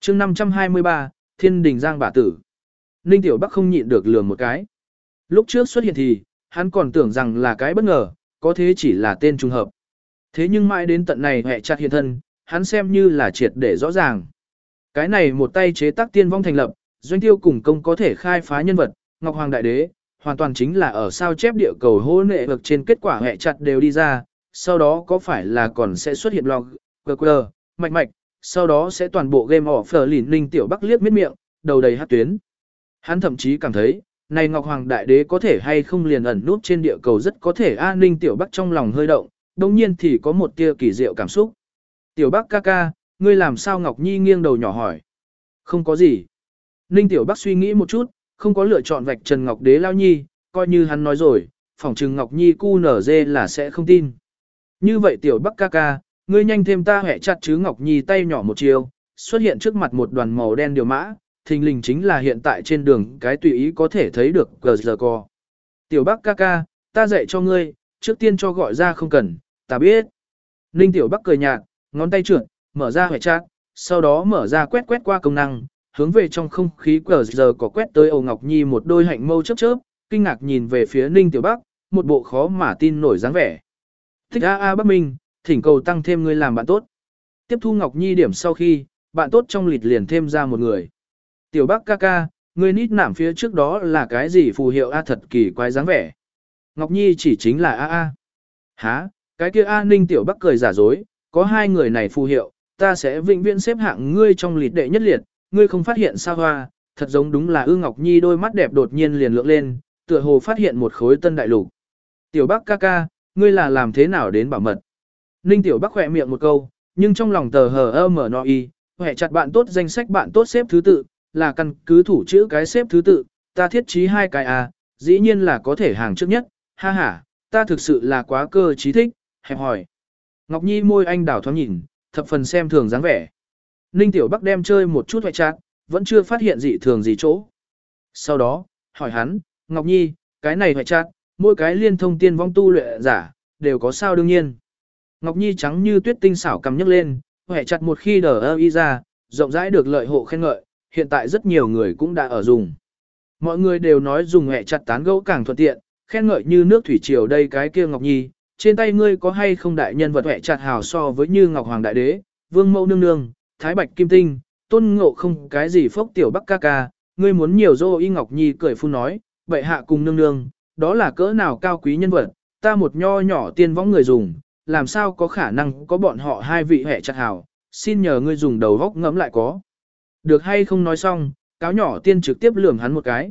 chương 523, Thiên Đình Giang Bả Tử. Ninh Tiểu Bắc không nhịn được lườm một cái. Lúc trước xuất hiện thì, hắn còn tưởng rằng là cái bất ngờ, có thế chỉ là tên trùng hợp. Thế nhưng mãi đến tận này hệ chặt hiện thân, hắn xem như là triệt để rõ ràng. Cái này một tay chế tác tiên vong thành lập, doanh tiêu cùng công có thể khai phá nhân vật, Ngọc Hoàng Đại Đế, hoàn toàn chính là ở sao chép địa cầu hô nệ vực trên kết quả hệ chặt đều đi ra, sau đó có phải là còn sẽ xuất hiện blog, QR, mạch, sau đó sẽ toàn bộ game offer lìn Ninh Tiểu Bắc liếc miết miệng, đầu đầy hát tuyến. Hắn thậm chí cảm thấy, này Ngọc Hoàng Đại Đế có thể hay không liền ẩn nút trên địa cầu rất có thể an Ninh Tiểu Bắc trong lòng hơi động, đồng nhiên thì có một tia kỳ diệu cảm xúc. Tiểu Bắc ca ca, ngươi làm sao Ngọc Nhi nghiêng đầu nhỏ hỏi. Không có gì. Ninh Tiểu Bắc suy nghĩ một chút, không có lựa chọn vạch Trần Ngọc Đế lao nhi, coi như hắn nói rồi, phỏng chừng Ngọc Nhi cu nở dê là sẽ không tin. Như vậy Tiểu Bắc ca ca, ngươi nhanh thêm ta hẹ chặt chứ Ngọc Nhi tay nhỏ một chiều, xuất hiện trước mặt một đoàn màu đen điều mã, thình lình chính là hiện tại trên đường cái tùy ý có thể thấy được cờ giờ co. Tiểu Bắc ca ca, ta dạy cho ngươi, trước tiên cho gọi ra không cần, ta biết. Ninh Tiểu Bắc cười nhạt, ngón tay trượt, mở ra hệ chat, sau đó mở ra quét qua công năng, hướng về trong không khí cờ giờ có quét tới Âu Ngọc Nhi một đôi hạnh mâu chớp, kinh ngạc nhìn về phía Ninh Tiểu Bắc, một bộ khó mà tin nổi dáng vẻ. Thích a Bắc Minh, thỉnh cầu tăng thêm ngươi làm bạn tốt. Tiếp thu Ngọc Nhi điểm sau khi, bạn tốt trong lịch liền thêm ra một người. Tiểu Bắc ca ca, ngươi nít nảm phía trước đó là cái gì phù hiệu a thật kỳ quái dáng vẻ. Ngọc Nhi chỉ chính là a. Hả, cái kia a Ninh Tiểu Bắc cười giả dối, có hai người này phù hiệu, ta sẽ vĩnh viễn xếp hạng ngươi trong lịch đệ nhất liệt, ngươi không phát hiện sao hoa, thật giống đúng là Ngọc Nhi đôi mắt đẹp đột nhiên liền lượng lên, tựa hồ phát hiện một khối tân đại lục. Tiểu Bắc ca ca, ngươi là làm thế nào đến bảo mật? Ninh Tiểu Bắc khỏe miệng một câu, nhưng trong lòng tờ hờ mở no y, hẹ chặt bạn tốt danh sách bạn tốt xếp thứ tự, là căn cứ thủ chữ cái xếp thứ tự, ta thiết trí hai cái a, dĩ nhiên là có thể hàng trước nhất, ha ha, ta thực sự là quá cơ trí thích, hẹp hỏi. Ngọc Nhi môi anh đảo thoáng nhìn, thập phần xem thường dáng vẻ. Ninh Tiểu Bắc đem chơi một chút hoại chát, vẫn chưa phát hiện dị thường gì chỗ. Sau đó, hỏi hắn, Ngọc Nhi, cái này hoại chát, mỗi cái liên thông tiên vong tu luyện giả, đều có sao đương nhiên. Ngọc Nhi trắng như tuyết tinh xảo cầm nhấc lên, hoại chát một khi đờ y ra, rộng rãi được lợi hộ khen ngợi, hiện tại rất nhiều người cũng đã ở dùng. Mọi người đều nói dùng hoại chát tán gẫu càng thuận tiện, khen ngợi như nước thủy triều đây cái kia Ngọc Nhi. Trên tay ngươi có hay không đại nhân vật hẹ chặt hào so với như Ngọc Hoàng Đại Đế, Vương Mẫu Nương Nương, Thái Bạch Kim Tinh, Tôn Ngộ không cái gì phốc Tiểu Bắc ca ca, ngươi muốn nhiều dô y Ngọc Nhi cười phun nói, bệ hạ cùng nương nương, đó là cỡ nào cao quý nhân vật, ta một nho nhỏ tiên võng người dùng, làm sao có khả năng có bọn họ hai vị hẹ chặt hào, xin nhờ ngươi dùng đầu góc ngẫm lại có. Được hay không nói xong, cáo nhỏ tiên trực tiếp lườm hắn một cái.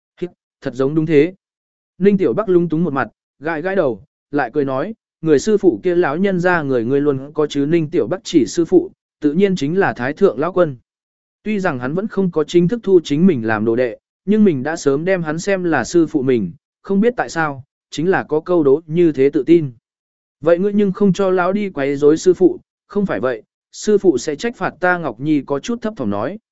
Thật giống đúng thế. Ninh Tiểu Bắc lung túng một mặt, gãi đầu, lại cười nói, người sư phụ kia lão nhân ra người ngươi luôn có chứ. Ninh Tiểu Bắc chỉ sư phụ, tự nhiên chính là Thái Thượng Lão Quân. Tuy rằng hắn vẫn không có chính thức thu chính mình làm đồ đệ, nhưng mình đã sớm đem hắn xem là sư phụ mình, không biết tại sao, chính là có câu đố như thế tự tin. Vậy ngươi nhưng không cho lão đi quấy rối sư phụ, không phải vậy, sư phụ sẽ trách phạt ta. Ngọc Nhi có chút thấp thỏm nói.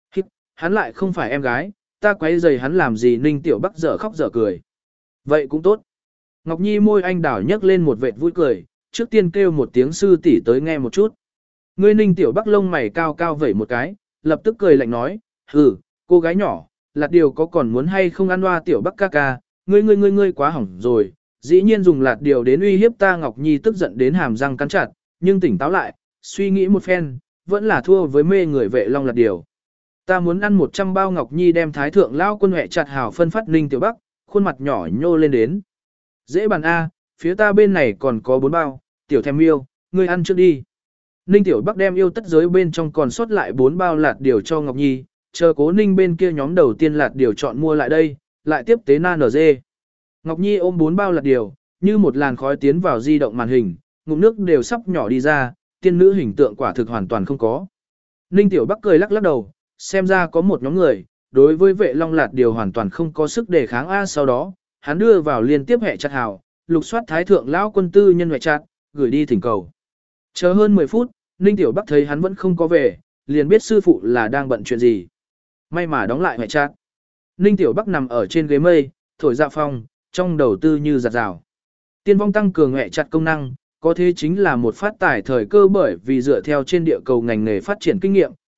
Hắn lại không phải em gái, ta quấy rầy hắn làm gì. Ninh Tiểu Bắc dở khóc dở cười. Vậy cũng tốt. Ngọc Nhi môi anh đảo nhấc lên một vệt vui cười, trước tiên kêu một tiếng sư tỷ tới nghe một chút. Ngươi Ninh Tiểu Bắc lông mày cao cao vẩy một cái, lập tức cười lạnh nói, hừ, cô gái nhỏ, lạt điều có còn muốn hay không ăn hoa Tiểu Bắc ca ca, ngươi quá hỏng rồi, dĩ nhiên dùng lạt điều đến uy hiếp ta. Ngọc Nhi tức giận đến hàm răng cắn chặt, nhưng tỉnh táo lại, suy nghĩ một phen, vẫn là thua với mê người Vệ Long lạt điều. Ta muốn ăn 100 bao. Ngọc Nhi đem Thái Thượng Lão Quân hẹ chặt hào phân phát Ninh Tiểu Bắc, khuôn mặt nhỏ nhô lên đến. Dễ bàn A, phía ta bên này còn có 4 bao, tiểu thèm yêu, ngươi ăn trước đi. Ninh Tiểu Bắc đem yêu tất giới bên trong còn sót lại 4 bao lạt điều cho Ngọc Nhi, chờ Cố Ninh bên kia nhóm đầu tiên lạt điều chọn mua lại đây, lại tiếp tế na nở dê. Ngọc Nhi ôm 4 bao lạt điều, như một làn khói tiến vào di động màn hình, ngụm nước đều sắp nhỏ đi ra, tiên nữ hình tượng quả thực hoàn toàn không có. Ninh Tiểu Bắc cười lắc lắc đầu, xem ra có một nhóm người, đối với Vệ Long lạt điều hoàn toàn không có sức đề kháng A. Sau đó, hắn đưa vào liên tiếp hệ chặt hào, lục soát Thái Thượng Lão Quân tư nhân hệ chặt, gửi đi thỉnh cầu. Chờ hơn 10 phút, Ninh Tiểu Bắc thấy hắn vẫn không có về, liền biết sư phụ là đang bận chuyện gì. May mà đóng lại hệ chặt. Ninh Tiểu Bắc nằm ở trên ghế mây, thổi dạ phong, trong đầu tư như giặt rào. Tiên vong tăng cường hệ chặt công năng, có thế chính là một phát tải thời cơ, bởi vì dựa theo trên địa cầu ngành nghề phát triển kinh nghiệm,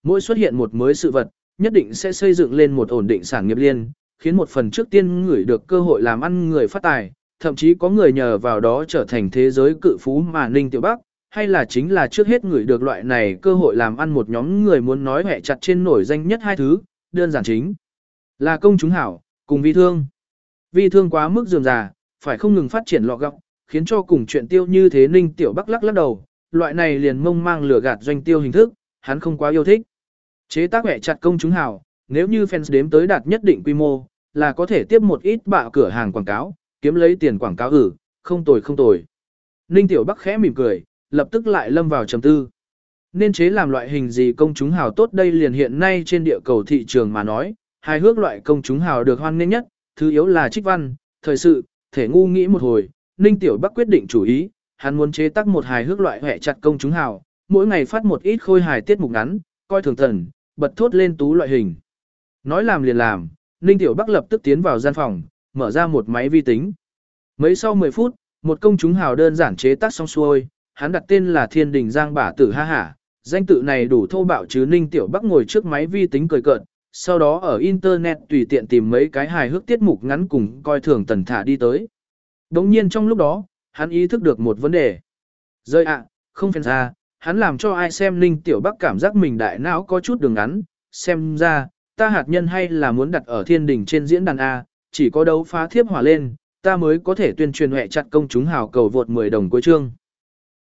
mỗi xuất hiện một mới sự vật, nhất định sẽ xây dựng lên một ổn định sản nghiệp liên, khiến một phần trước tiên người được cơ hội làm ăn người phát tài, thậm chí có người nhờ vào đó trở thành thế giới cự phú mà Ninh Tiểu Bắc, hay là chính là trước hết người được loại này cơ hội làm ăn một nhóm người muốn nói hẹ chặt trên nổi danh nhất hai thứ, đơn giản chính là công chúng hảo, cùng vi thương. Vi thương quá mức dườm già, phải không ngừng phát triển lọ gọng, khiến cho cùng chuyện tiêu như thế Ninh Tiểu Bắc lắc đầu, loại này liền mông mang lừa gạt doanh tiêu hình thức, hắn không quá yêu thích. Chế tác hẹ chặt công chúng hảo, nếu như fans đếm tới đạt nhất định quy mô, là có thể tiếp một ít bạ cửa hàng quảng cáo, kiếm lấy tiền quảng cáo không tồi. Ninh Tiểu Bắc khẽ mỉm cười, lập tức lại lâm vào trầm tư. Nên chế làm loại hình gì công chúng hào tốt đây liền hiện nay trên địa cầu thị trường mà nói, hài hước loại công chúng hào được hoan nghênh nhất, thứ yếu là trích văn, thời sự, thể ngu nghĩ một hồi, Ninh Tiểu Bắc quyết định chủ ý, hắn muốn chế tác một hài hước loại hẹ chặt công chúng hào, mỗi ngày phát một ít khôi hài tiết mục ngắn, coi thường thần, bật thốt lên tú loại hình. Nói làm liền làm, Ninh Tiểu Bắc lập tức tiến vào gian phòng, mở ra một máy vi tính. Mấy sau 10 phút, một công chúng hào đơn giản chế tác xong xuôi, hắn đặt tên là Thiên Đình Giang Bả Tử ha hả, danh tự này đủ thô bạo chứ Ninh Tiểu Bắc ngồi trước máy vi tính cười cợt, sau đó ở internet tùy tiện tìm mấy cái hài hước tiết mục ngắn cùng coi thường tần thả đi tới. Đồng nhiên trong lúc đó, hắn ý thức được một vấn đề. Rơi ạ, không phèn ra, hắn làm cho ai xem Ninh Tiểu Bắc cảm giác mình đại não có chút đường ngắn, xem ra, ta hạt nhân hay là muốn đặt ở Thiên Đình trên diễn đàn A, chỉ có đấu phá thiếp hỏa lên, ta mới có thể tuyên truyền hẹ chặt công chúng hào cầu vượt 10 đồng cuối chương.